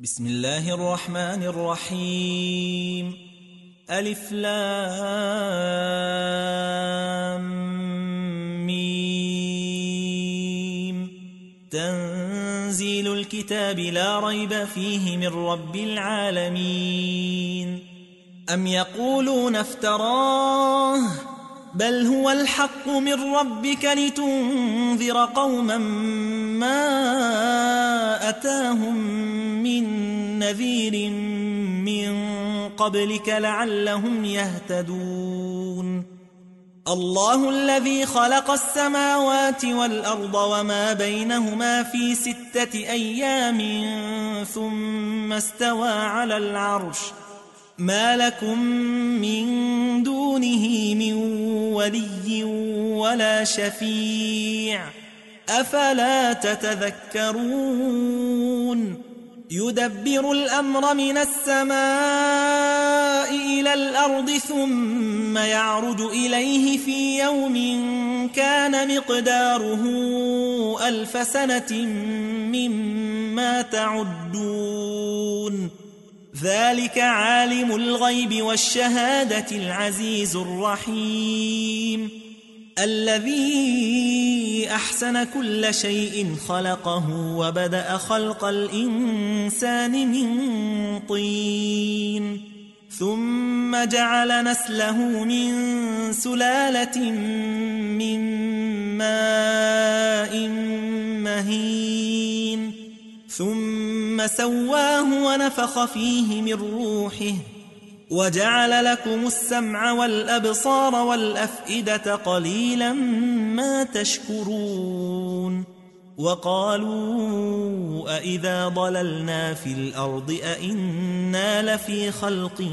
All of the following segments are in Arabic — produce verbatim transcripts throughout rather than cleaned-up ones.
بسم الله الرحمن الرحيم. ألف لام ميم. تنزيل الكتاب لا ريب فيه من رب العالمين. أم يقولون افتراه بل هو الحق من ربك لتنذر قوما ما أتاهم من نذير من قبلك لعلهم يهتدون. الله الذي خلق السماوات والأرض وما بينهما في ستة أيام ثم استوى على العرش ما لكم من دونه من ولي ولا شفيع أفلا تتذكرون. يدبر الأمر من السماء إلى الأرض ثم يعرج إليه في يوم كان مقداره ألف سنة مما تعدون. ذلك عالم الغيب والشهادة العزيز الرحيم الذي أحسن كل شيء خلقه وبدأ خلق الإنسان من طين ثم جعل نسله من سلالة من ماء مهين ثم سواه ونفخ فيه من روحه وجعل لكم السمع والأبصار والأفئدة قليلا ما تشكرون. وقالوا أئذا ضللنا في الأرض أئنا لفي خلق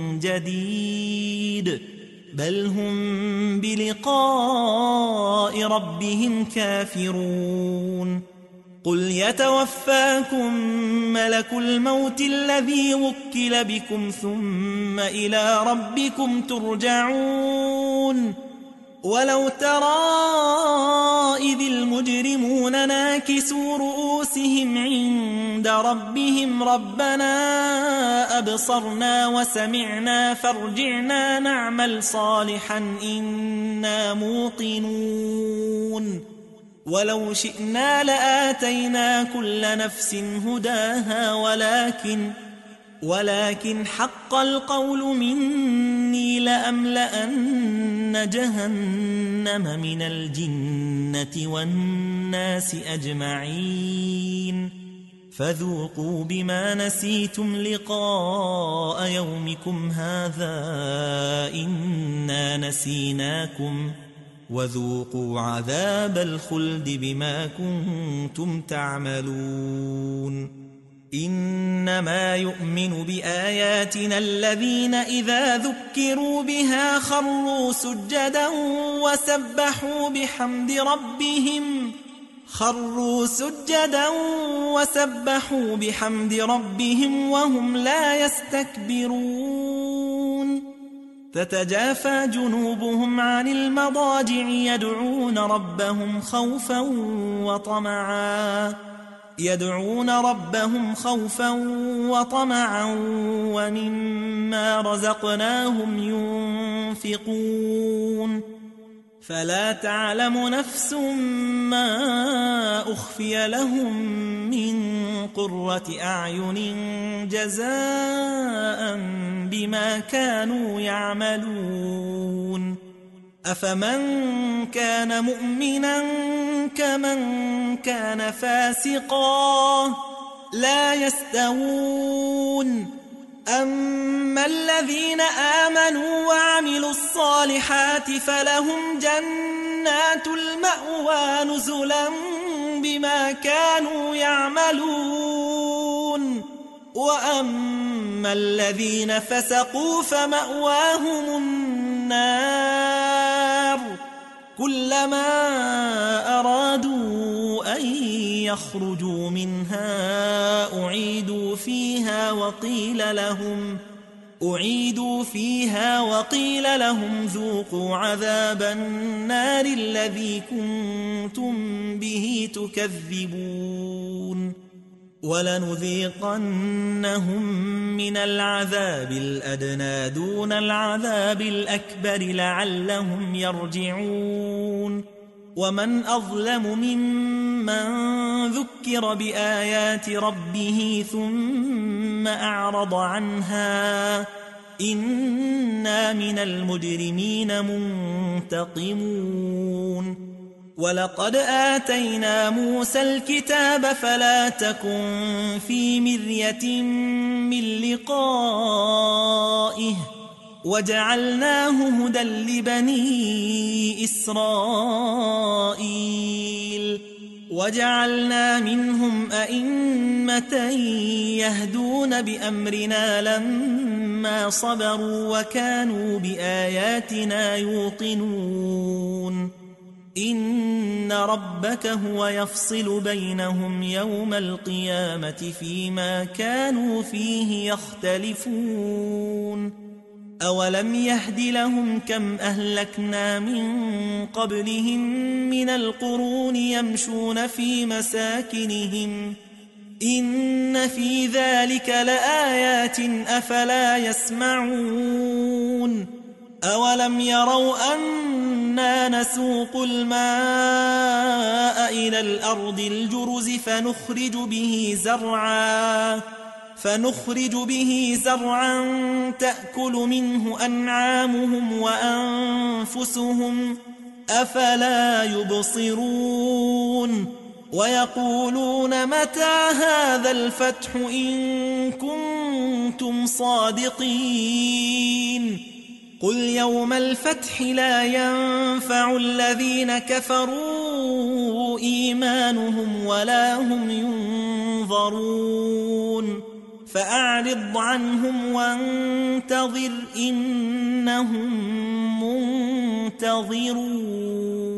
جديد بل هم بلقاء ربهم كافرون. قل يتوفاكم ملك الموت الذي وكل بكم ثم إلى ربكم ترجعون. ولو ترى إذ المجرمون ناكسوا رؤوسهم عند ربهم ربنا أبصرنا وسمعنا فارجعنا نعمل صالحا إنا موقنون. ولو شئنا لآتينا كل نفس هداها ولكن ولكن حق القول مني لأملأن جهنم من الجنة والناس أجمعين. فذوقوا بما نسيتم لقاء يومكم هذا إنا نسيناكم وذوقوا عذاب الخلد بما كنتم تعملون. إنما يؤمن بآياتنا الذين إذا ذكروا بها خروا سجدا وسبحوا بحمد ربهم خروا سجدا وسبحوا بحمد ربهم وهم لا يستكبرون. تتجافى جنوبهم عن المضاجع يدعون ربهم خوفا وطمعا يدعون ربهم خوفا وطمعا ومما رزقناهم ينفقون. فلا تعلم نفس ما أخفي لهم من قرة أعين جزاء بما كانوا يعملون. أفمن كان مؤمنا كمن كان فاسقا لا يستوون. أما الذين آمنوا وعملوا الصالحات فلهم جنات المأوى نزلا بما كانوا يعملون. وأما الذين فسقوا فمأواهم النار كلما أرادوا أن يخرجوا منها أعيدوا فيها وقيل لهم أعيدوا فيها وقيل لهم ذوقوا عذاب النار الذي كنتم به تكذبون. ولنذيقنهم من العذاب الأدنى دون العذاب الأكبر لعلهم يرجعون ومن أظلم ممن ذكر بآيات ربه ثم أعرض عنها إنا من المجرمين منتقمون ولقد آتينا موسى الكتاب فلا تكن في مرية من لقائه وجعلناه هدى لبني إسرائيل وجعلنا منهم أئمة يهدون بأمرنا لما صبروا وكانوا بآياتنا يوقنون إن ربك هو يفصل بينهم يوم القيامة فيما كانوا فيه يختلفون أولم يهد لهم كم أهلكنا من قبلهم من القرون يمشون في مساكنهم إن في ذلك لآيات أفلا يسمعون أولم يروا أنا نسوق الماء إلى الأرض الجرز فنخرج به زرعا فنخرج به زرعا تأكل منه أنعامهم وأنفسهم أفلا يبصرون ويقولون متى هذا الفتح إن كنتم صادقين قل يوم الفتح لا ينفع الذين كفروا إيمانهم ولا هم ينظرون فأعرض عنهم وانتظر إنهم منتظرون